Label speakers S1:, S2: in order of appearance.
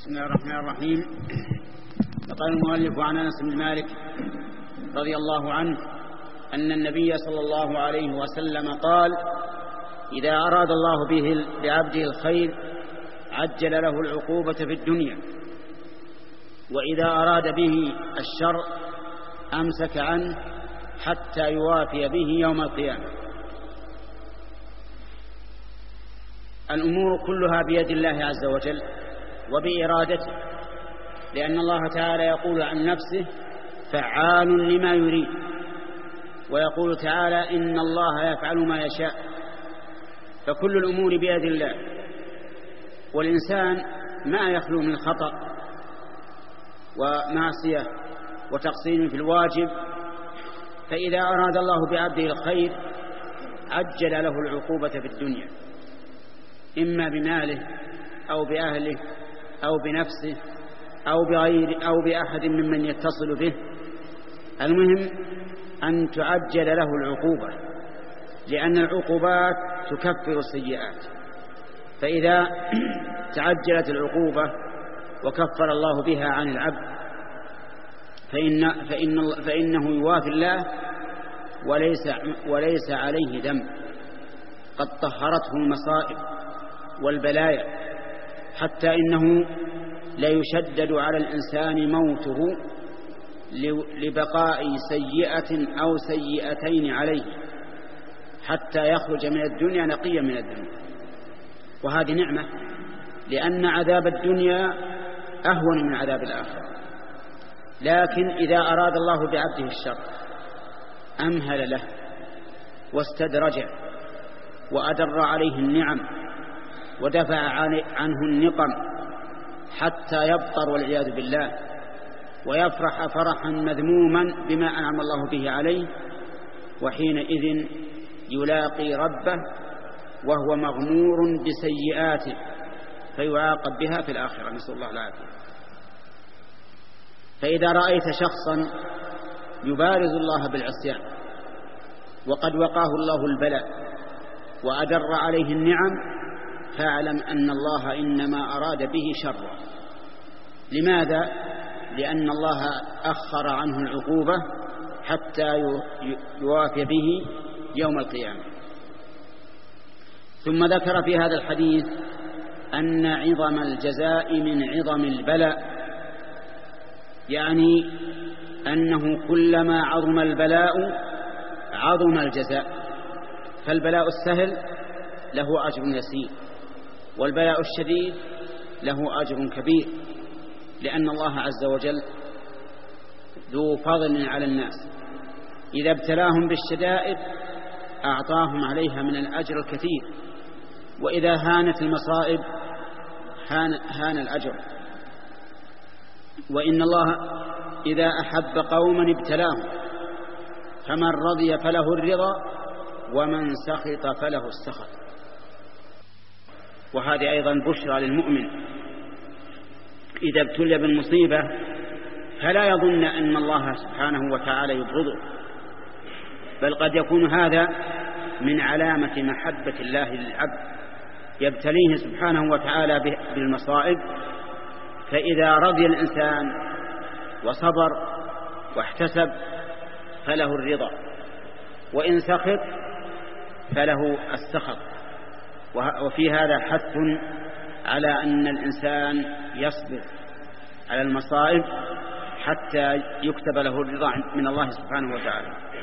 S1: بسم الله الرحمن الرحيم. قال المؤلف عن أنس بن مالك رضي الله عنه أن النبي صلى الله عليه وسلم قال: إذا أراد الله بعبده الخير عجل له العقوبة في الدنيا، وإذا أراد به الشر أمسك عنه حتى يوافي به يوم القيامة. الأمور كلها بيد الله عز وجل وبإرادته، لأن الله تعالى يقول عن نفسه: فعال لما يريد، ويقول تعالى: إن الله يفعل ما يشاء. فكل الأمور بيد الله، والإنسان ما يخلو من خطأ ومعصية وتقصير في الواجب. فإذا أراد الله بعبده الخير عجل له العقوبة في الدنيا، إما بماله أو بأهله أو بنفسه أو بأحد ممن يتصل به. المهم أن تعجل له العقوبة، لأن العقوبات تكفر السيئات. فإذا تعجلت العقوبة وكفر الله بها عن العبد فإنه يوافي الله وليس عليه ذنب، قد طهرته المصائب والبلايا، حتى إنه لا يشدد على الإنسان موته لبقاء سيئة أو سيئتين عليه حتى يخرج من الدنيا نقيا من الذنوب. وهذه نعمة، لأن عذاب الدنيا أهون من عذاب الآخرة. لكن إذا أراد الله بعبده الشر أمهل له واستدرجه وأدر عليه النعم ودفع عنه النقم حتى يبطر والعياذ بالله، ويفرح فرحا مذموما بما أنعم الله به عليه، وحينئذ يلاقي ربه وهو مغمور بسيئاته فيعاقب بها في الآخرة، نسأل الله العافية. فإذا رأيت شخصا يبارز الله بالعصيان وقد وقاه الله البلاء وأدر عليه النعم، فاعلم أن الله إنما أراد به شرا. لماذا؟ لأن الله أخر عنه العقوبة حتى يوافي به يوم القيامة. ثم ذكر في هذا الحديث أن عظم الجزاء من عظم البلاء، يعني أنه كلما عظم البلاء عظم الجزاء. فالبلاء السهل له أجر يسير، والبلاء الشديد له أجر كبير، لأن الله عز وجل ذو فضل على الناس. إذا ابتلاهم بالشدائد أعطاهم عليها من الأجر الكثير، وإذا هانت المصائب هان الأجر. وإن الله إذا أحب قوما ابتلاهم، فمن رضي فله الرضا ومن سخط فله السخط. وهذه أيضا بشرى للمؤمن إذا ابتلي بالمصيبة، فلا يظن أن الله سبحانه وتعالى يبغضه، بل قد يكون هذا من علامة محبة الله للعبد، يبتليه سبحانه وتعالى بالمصائب، فإذا رضي الإنسان وصبر واحتسب فله الرضا، وإن سخط فله السخط. وفي هذا حث على أن الإنسان يصبر على المصائب حتى يكتب له الرضا من الله سبحانه وتعالى.